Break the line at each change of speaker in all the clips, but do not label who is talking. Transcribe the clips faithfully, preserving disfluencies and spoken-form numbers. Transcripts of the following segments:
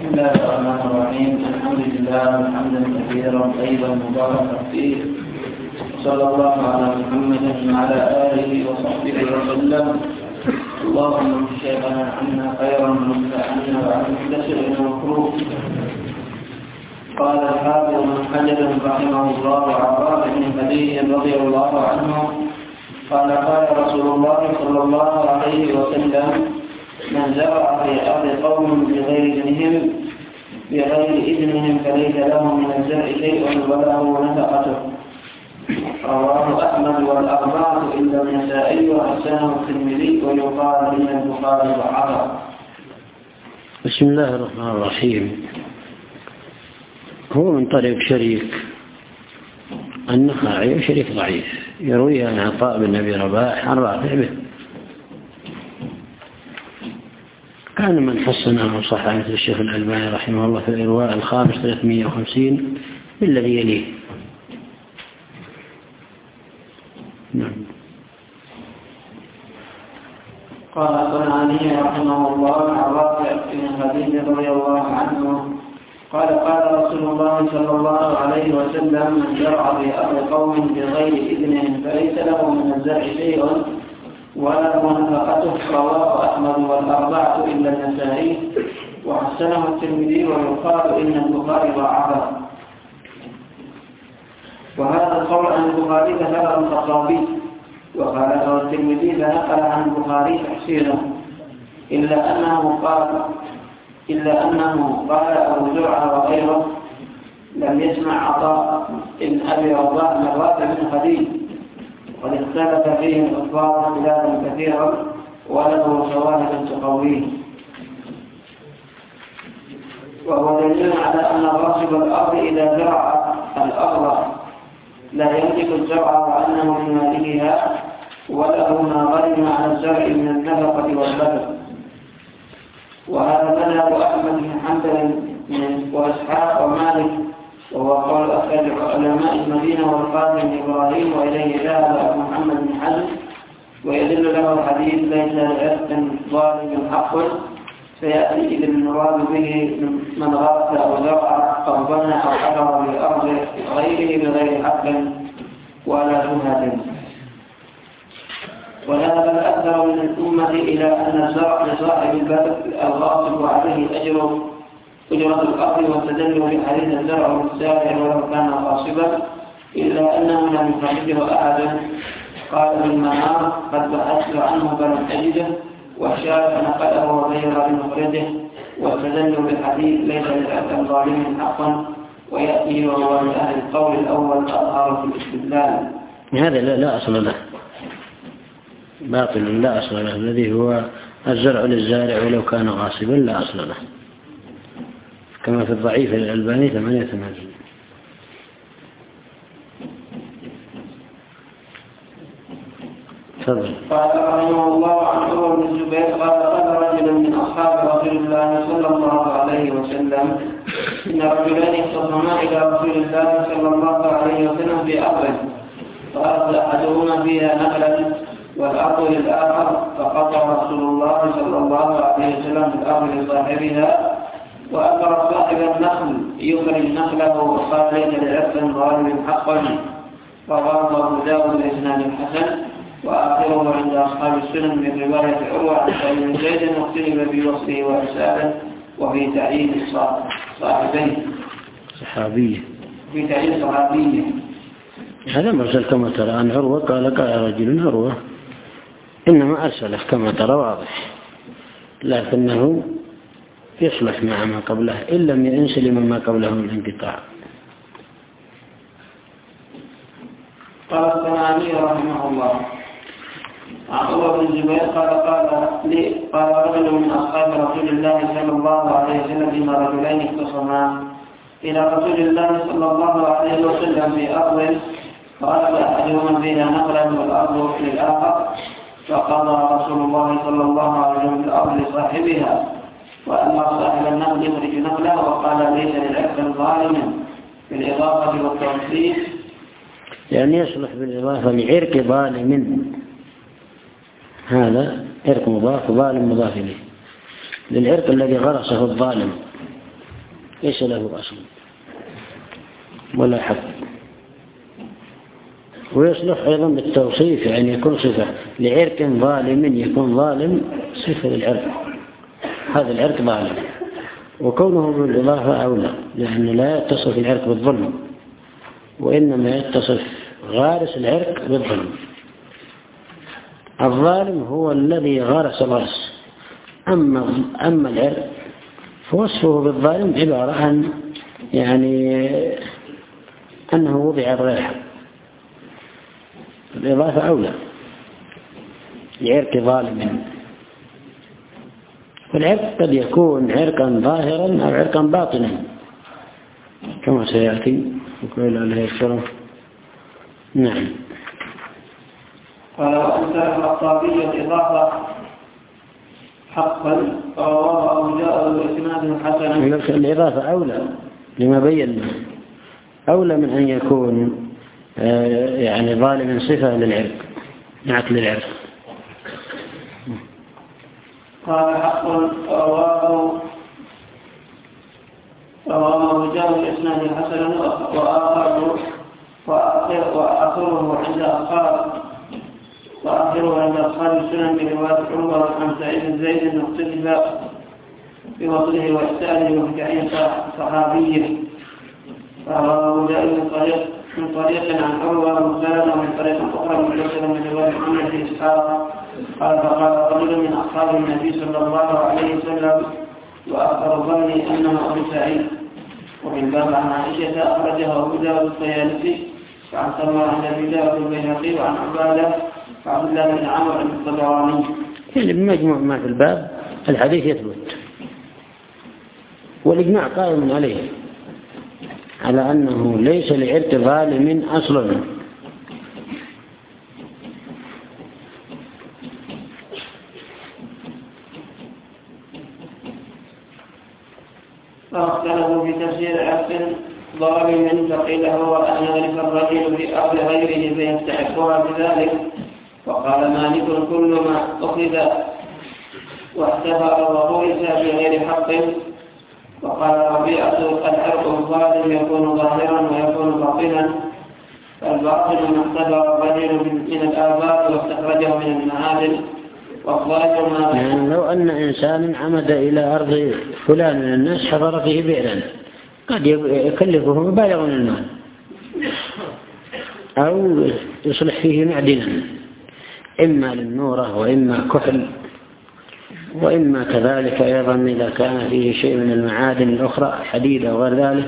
بسم الله الرحمن الرحيم. الحمد لله حمدا كثيرا طيبا مباركا فيه، صلى الله على محمد وعلى آله وصحبه وسلم. اللهم اغفر شيخنا عنا خيرا وانفع عنا وعن كل شيء مكروه. قال الحافظ بن حجر رحمه الله عن رافع بن خديج رضي الله عنه قال قال رسول الله صلى الله عليه وسلم: من زرع في أرض قوم بغير إذنهم بغير إذنهم فليس له من الزرع شيء وله نفقته. رواه أحمد والأربعة إلا النسائي وحسنه الترمذي ويقال إن البخاري ضعفه.
بسم الله الرحمن الرحيم. هو من طريق شريك النخعي شريك ضعيف، يروي عن عطاء بن أبي رباح عن رافع به. كان من حسنه صحيح مثل الشيخ الألباني رحمه الله في الإرواء الخامس ثلاثمائة وخمسين بالذي يليه. نعم.
قال الصنعاني رحمه الله عن رافع بن خديج رضي الله عنه قال قال رسول الله صلى الله عليه وسلم: من زرع في أرض قوم بغير إذنهم فليس له من الزرع شيء وله نفقته. رواه أحمد والأربعة إلا النسائي وحسنه الترمذي ويقال إن البخاري ضعفه. وهذا القول عن البخاري ذكره الخطابي وقاله الترمذي فنقل عن البخاري تحسينه، إلا أنه قال إلا أنه قال أبو زرعة وغيره لم يسمع عطاء بن أبي رباح من رافع بن خديج، وقد اختلف فيه الأخبار اختلافا كثيرا وله شواهد تقويه. وهو دليل على أن غاصب الأرض إذا زرع الأرض لا يملك الزرع وأنه من مالكها وله ما غنم على الزرع من النفقة والبذل. وهذا مذهب أحمد بن حنبل وإسحاق ومالك، وهو قول أكثر علماء المدينة والقاسم بن إبراهيم، وإليه ذهب أبو محمد بن حزم. ويدل له الحديث: ليس لعرق ظالم حق فيأتي إذا المراد به من غرس أو زرع أو بنى أو حفر بأرض غيره بغير حق ولا شبهة. وذهب الأكثر من الأمة إلى أن الزرع لصاحب البلد الغاصب وعليه أجر أجرة الأرض، واستدلوا بحديث الزرع والسائع ولو كان غاصبا، إلا أنه لم يخرجه أحد. قال بالمنار: قد بحثت عنه فلم أجده، والشارع نقله وغير بمخرجه، واستدلوا بالحديث: ليس للعبد الظالم حقا، ويأتي وهو من أهل القول الأول أظهر في الاستدلال.
هذا لا, لا أصل له، باطل لا أصل له، الذي هو الزرع للزارع ولو كان غاصبا لا أصل له، كما في الضعيف للألباني ثمانية وثمانين. تفضل.
قال رحمه الله عن عمر بن الزبير قال قال رجل من أصحاب رسول الله صلى الله عليه وسلم: إن رجلين اختصما إلى رسول الله صلى الله عليه وسلم في أرض، فأرض أحدهما فيها نخلا والأرض للآخر، فقطع رسول الله صلى الله عليه وسلم بالأرض لصاحبها، وأمر صاحب النخل يخرج نخله وقال: ليس لعرق ظالم حقا. رواه أبو داود بإسناد حسن، وآخره عند أصحاب السنن من رواية عروة عن سعيد بن زيد واختلف في وصفه وإرساله وفي تعيين الصحابين
صحابية
في تعيين صحابية.
هذا مرسل كما ترى عن عروة قال قال رجل عروة، إنما أرسله كما ترى واضح، لكنه يصلح مع ما قبله إن لم ينسلم ما قبله من انقطاع.
قال الصنعاني رحمه الله عن عمر بن الزبير قال قال لي قال رجل من أصحاب رسول الله صلى الله عليه وسلم: إن رجلين اختصما إلى رسول الله صلى الله عليه وسلم في أرض، فأراد أحدهما فيها نخلا والأرض للآخر، فقضى رسول الله صلى الله عليه وسلم بالأرض لصاحبها، وأمر صاحب النخل يخرج نخله وقال: ليس للعبد ظالم بالإضافة والتوصيف،
يعني يصلح بالإضافة لعرق ظالم، هذا عرق مضاف ظالم مضاف إليه، للعرق الذي غرسه الظالم ليس له أصل ولا حق. ويصلح أيضا بالتوصيف، يعني يكون صفة لعرق ظالم، يكون ظالم صفة للعرق، هذا العرق ظالم. وكونه بالإضافة أولى، لأنه لا يتصف العرق بالظلم، وإنما يتصف غارس العرق بالظلم. الظالم هو الذي غارس الغرس، أما أما العرق فوصفه بالظالم عبارة عن يعني أنه وضع بغير حق. الإضافة أولى لعرق ظالم. والعرق قد يكون عرقا ظاهرا أو عرقا باطنا كما سيأتي وقال عليه السلام. نعم.
قال وأنكر الخطابي الإضافة حقا فرواه أبو جاء بإسناد حسن.
الإضافة أولى لما بينا، أولى من أن يكون يعني ظالما صفة للعرق، نعت للعرق.
قال حق رواه رواه جاء بإسناد حسن وآخر وآخره عند أصحاب وآخره عند أصحاب السنن برواية عمر عن سعيد بن زيد مختلف بوصله وإحسانه وحكاية صحابيه. فرواه جاء من طريق من طريق عن عروة ومسلم ومن طريق أخرى من مسلم من رواية محمد بن إسحاق قال فقال رجل من أصحاب النبي صلى الله عليه وسلم وأخبر ظني أنه أبو سعيد. ومن باب عن عائشة أخرجها أبو داود الطيالسي وعن سمار عن أبي داود البيهقي وعن عبادة وعبد الله بن عمرو بن الطبراني.
يعني بمجموع ما في الباب الحديث يثبت، والإجماع قائم عليه على أنه ليس لعرق ظالم أصل.
فاختلفوا في تفسير عرق ظالم فقيل هو أن يغرف الرجل في أرض غيره فيستحقها بذلك. وقال مالك كل ما أخذ واحتفر وغرس بغير حق. وقال ربيعة العرق الظالم يكون ظاهرا ويكون باطنا، فالباطل ما احتفر الرجل من الآباء واستخرجه من المعادن، والظاهر ما
يعني لو أن إنسان عمد إلى أرض فلان من الناس حفر فيه بئرا قد يكلفه مبالغ من المال، أو يصلح فيه معدنا إما للنورة وإما كحل، وإما كذلك أيضا إذا كان فيه شيء من المعادن الأخرى حديد أو غير ذلك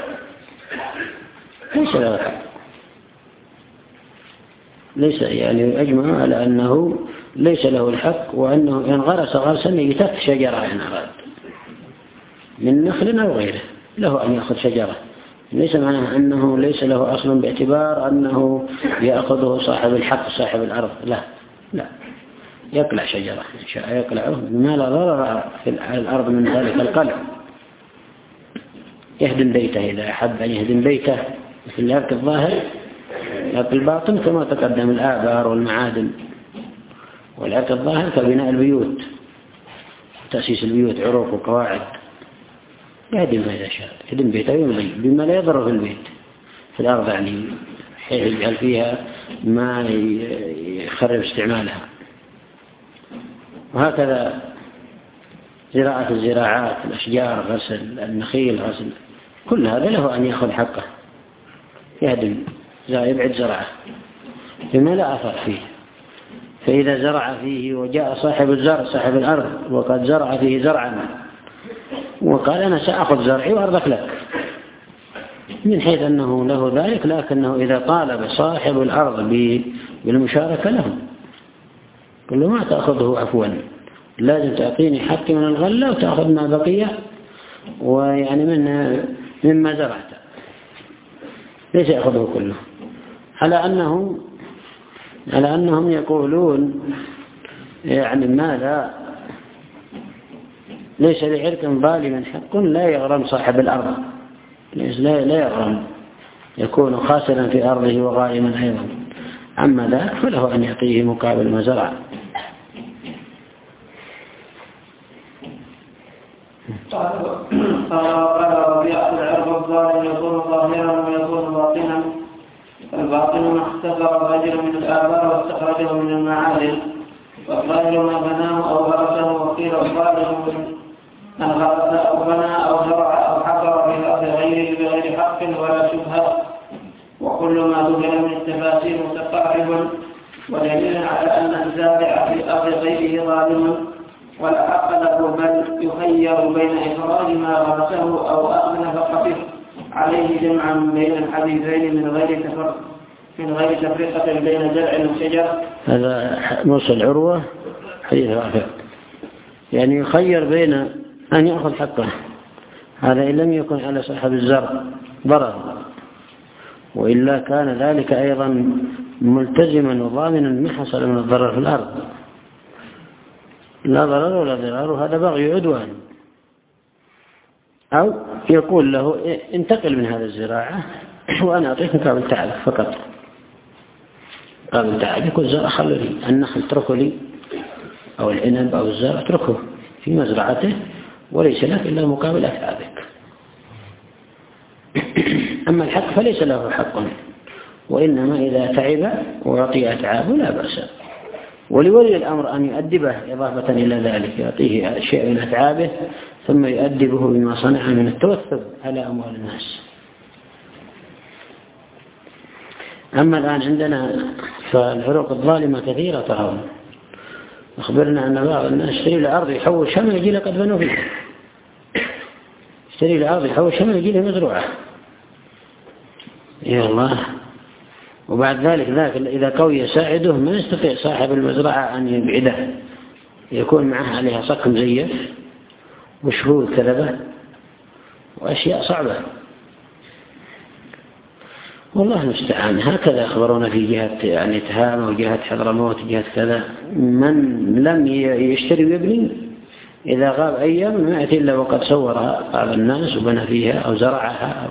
ليس له حق. ليس يعني أجمع على أنه ليس له الحق، وأنه إن غرس غرسا يتف شجرة إن أراد من نخل أو غيره له أن يأخذ شجرة. ليس معناه أنه ليس له أصل باعتبار أنه يأخذه صاحب الحق صاحب الأرض، لا لا، يقلع شجرة إن شاء يقلعه بما لا ضرر في الأرض من ذلك القلع. يهدم بيته إذا أحب أن يهدم بيته في العرق الظاهر، العرق الباطن كما تقدم الآبار والمعادن. والعرق الظاهر كبناء البيوت، تأسيس البيوت، عروق وقواعد، يهدم إذا شاء يهدم بيته ويمضي بما لا يضر في البيت في الأرض، يعني حيث يجعل فيها ما يخرب استعمالها. وهكذا زراعة الزراعات، الأشجار، غسل النخيل، غسل كل هذا له أن يأخذ حقه، يهدم يبعد زرعه بما لا أثر فيه. فإذا زرع فيه وجاء صاحب الزرع صاحب الأرض وقد زرع فيه زرعا وقال أنا سأخذ زرعي وأرضك لك، من حيث أنه له ذلك، لكنه إذا طالب صاحب الأرض بالمشاركة له قل له ما تأخذه عفوا، لازم تعطيني حقي من الغلة وتأخذ ما بقي ويعني من مما زرعت، ليس يأخذه كله. على أنه على أنهم يقولون يعني ما لا ليس لعرق ظالما حق لا يغرم صاحب الأرض، لا لا يغرم، يكون خاسرا في أرضه وغائما أيضا. أما ذاك فله أن يعطيه مقابل ما زرع.
قال وقال ربيعة العرب الظالم يكون ظاهرا ويكون باطنا، الباطن ما اختبر الرجل من الآباء واستخرجه من المعادن، والظاهر ما بناه أو غرسه، وقيل الظالم من غرس أو بنى أو زرع أو حفر في الأرض غيره بغير حق ولا شبهة، وكل ما ذكر من التفاسير متقارب، ودليل على أن الزارع في الأرض غيره ظالم ولا حق له، بل يخير بين إخراج ما غرسه أو أخذ نفقته عليه جمعا بين الحديثين من غير تفرقة من غير تفرقة بين زرع وشجر.
هذا موصل عروة حديث رافع، يعني يخير بين أن يأخذ حقه، هذا إن لم يكن على صاحب الزرع ضرر، وإلا كان ذلك أيضا ملتزما وضامنا ما حصل من الضرر في الأرض، لا ضرر ولا ضرار، وهذا بغي عدوان. أو يقول له انتقل من هذا الزراعة وأنا أعطيك مقابل تعبك فقط، مقابل تعبك والزرع خلوا لي، النخل اتركه لي، أو العنب أو الزرع اتركه في مزرعته وليس لك إلا مقابل أتعابك. أما الحق فليس له حق، وإنما إذا تعب ويعطي أتعابه لا بأس، ولولي الأمر أن يؤدبه إضافة إلى ذلك، يعطيه شيء من أتعابه ثم يؤدبه بما صنع من التوثب على أموال الناس. أما الآن عندنا فالعروق الظالمة كثيرة ترى، أخبرنا أن بعض الناس يشتري الأرض يحوشها ما يجي له قد بنوا فيها، يشتري الأرض يحوشها ما يجي له مزروعة، يا الله. وبعد ذلك ذاك إذا قوي يساعده ما يستطيع صاحب المزرعة أن يبعده، يكون معه عليها صك مزيف وشهود كذبة وأشياء صعبة، والله المستعان. هكذا أخبرونا في جهة يعني تهامة وجهة حضرموت وجهة كذا، من لم يشتري ويبني إذا غاب أيام ما يأتي إلا وقد صورها بعض الناس وبنى فيها أو زرعها أو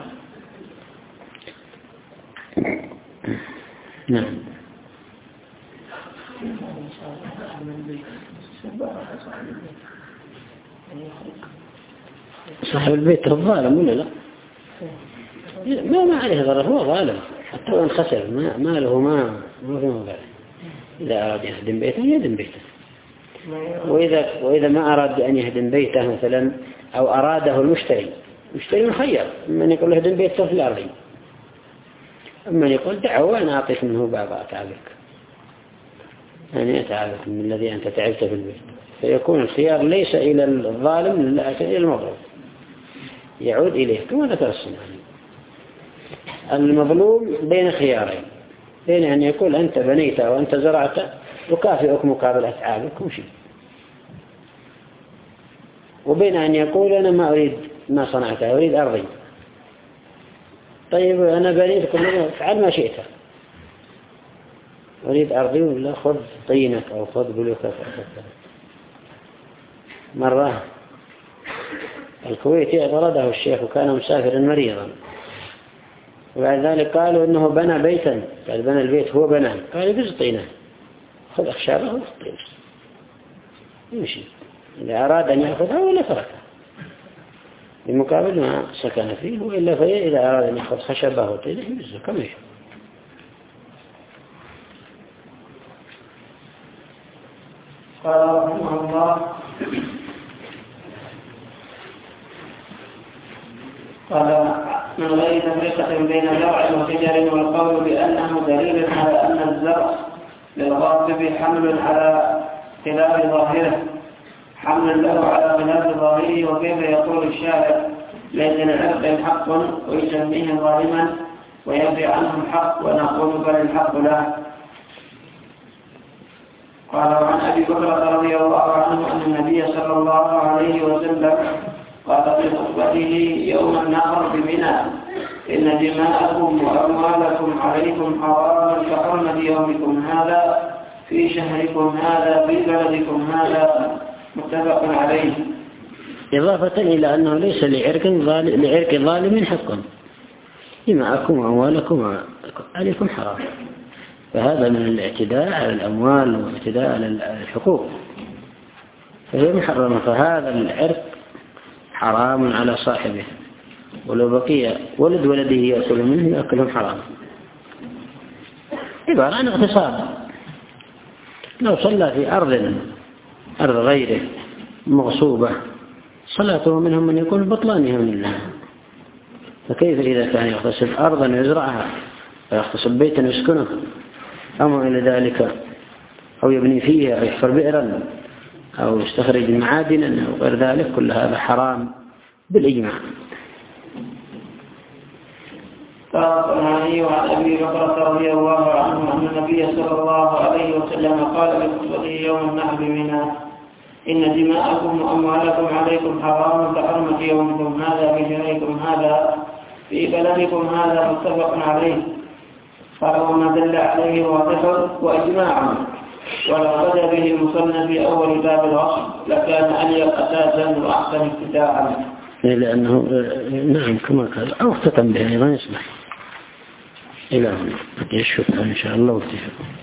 نعم. صاحب البيت الظالم ولا لا؟ ما ما عليه ضرر، هو ظالم حتى وإن خسر ما ماله ما ما في موضع. إذا أراد يهدم بيته يهدم بيته، وإذا وإذا ما أراد أن يهدم بيته مثلا أو أراده المشتري، المشتري مخير من يقول له هدم بيته في الأرض، أما يقول دعه وأنا أعطيك منه بعض أتعابك، يعني أتعابك من الذي أنت تعبت في البيت، فيكون الخيار ليس إلى الظالم لكن إلى المظلوم، يعود إليه كما ذكر الصنعاني. المظلوم بين خيارين، بين أن يقول أنت بنيت وأنت زرعت أكافئك مقابل أتعابك وشيء، وبين أن يقول أنا ما أريد ما صنعته أريد أرضي. طيب أنا بنيت فعل ما شئت، أريد أرضي ولا خذ طينك أو خذ بلوكك. مرة الكويتي اعترضه الشيخ وكان مسافرا مريضا، وبعد ذلك قالوا إنه بنى بيتا، قال بنى البيت هو بنى، قال يبز طينه خذ أخشابه وطينه يمشي، إذا أراد أن يأخذها ولا تركها بمقابل ما سكن فيه، وإلا فهي إذا أراد أن يأخذ خشبه وطينه يبزه كما يشاء.
قال رحمه الله قال من غير تفرقة بين زرع وشجر، والقول بأنه دليل على أن الزرع للغاصب حمل على خلاف ظاهره حمل له على خلاف ظاهره. وكيف يقول الشارع ليس للعرق حق ويسميه ظالما وينفي عنه الحق ونقول بل الحق له. قال عن أبي بكر رضي الله عنه أن النبي صلى الله عليه وسلم قال في خطبته يوم النحر بمنى إن دماءكم وأموالكم عليكم حرام كحرمة يومكم هذا في شهركم هذا في بلدكم هذا، متفق عليه.
إضافة إلى أنه ليس لعرق ظالم, لعرق ظالم حق، دماءكم وأموالكم عليكم حرام، فهذا من الاعتداء على الأموال والاعتداء على الحقوق، فهي محرمة. فهذا العرق حرام على صاحبه، ولو بقي ولد ولده يأكل منه يأكلهم حرام. عبارة عن اغتصاب. لو صلى في أرض أرض غيره مغصوبة صلاته منهم من يكون بطلانها من الله، فكيف إذا كان يغتصب أرضا يزرعها ويغتصب بيتا يسكنه أو إلى ذلك، أو يبني فيها أو يحفر بئرا أو يستخرج معادنا أو غير ذلك، كل هذا حرام بالإجماع.
قال الصنعاني وعن أبي بكر رضي الله عنه أن النبي صلى الله عليه وسلم قال لخطبته يوم النحر بمنى: إن دماءكم وأموالكم عليكم حرام كحرمة يومكم هذا في شهركم هذا في بلدكم هذا، متفق عليه. قال وما دل عليه واضح وإجماع، ولو بدا به المصنف في أول باب الوصف لكان أليق أساسا وأحسن ابتداء،
لأنه نعم كما قال أو اختتم به أيضا يصلح. إلى هنا يشوفها إن شاء الله واتفق.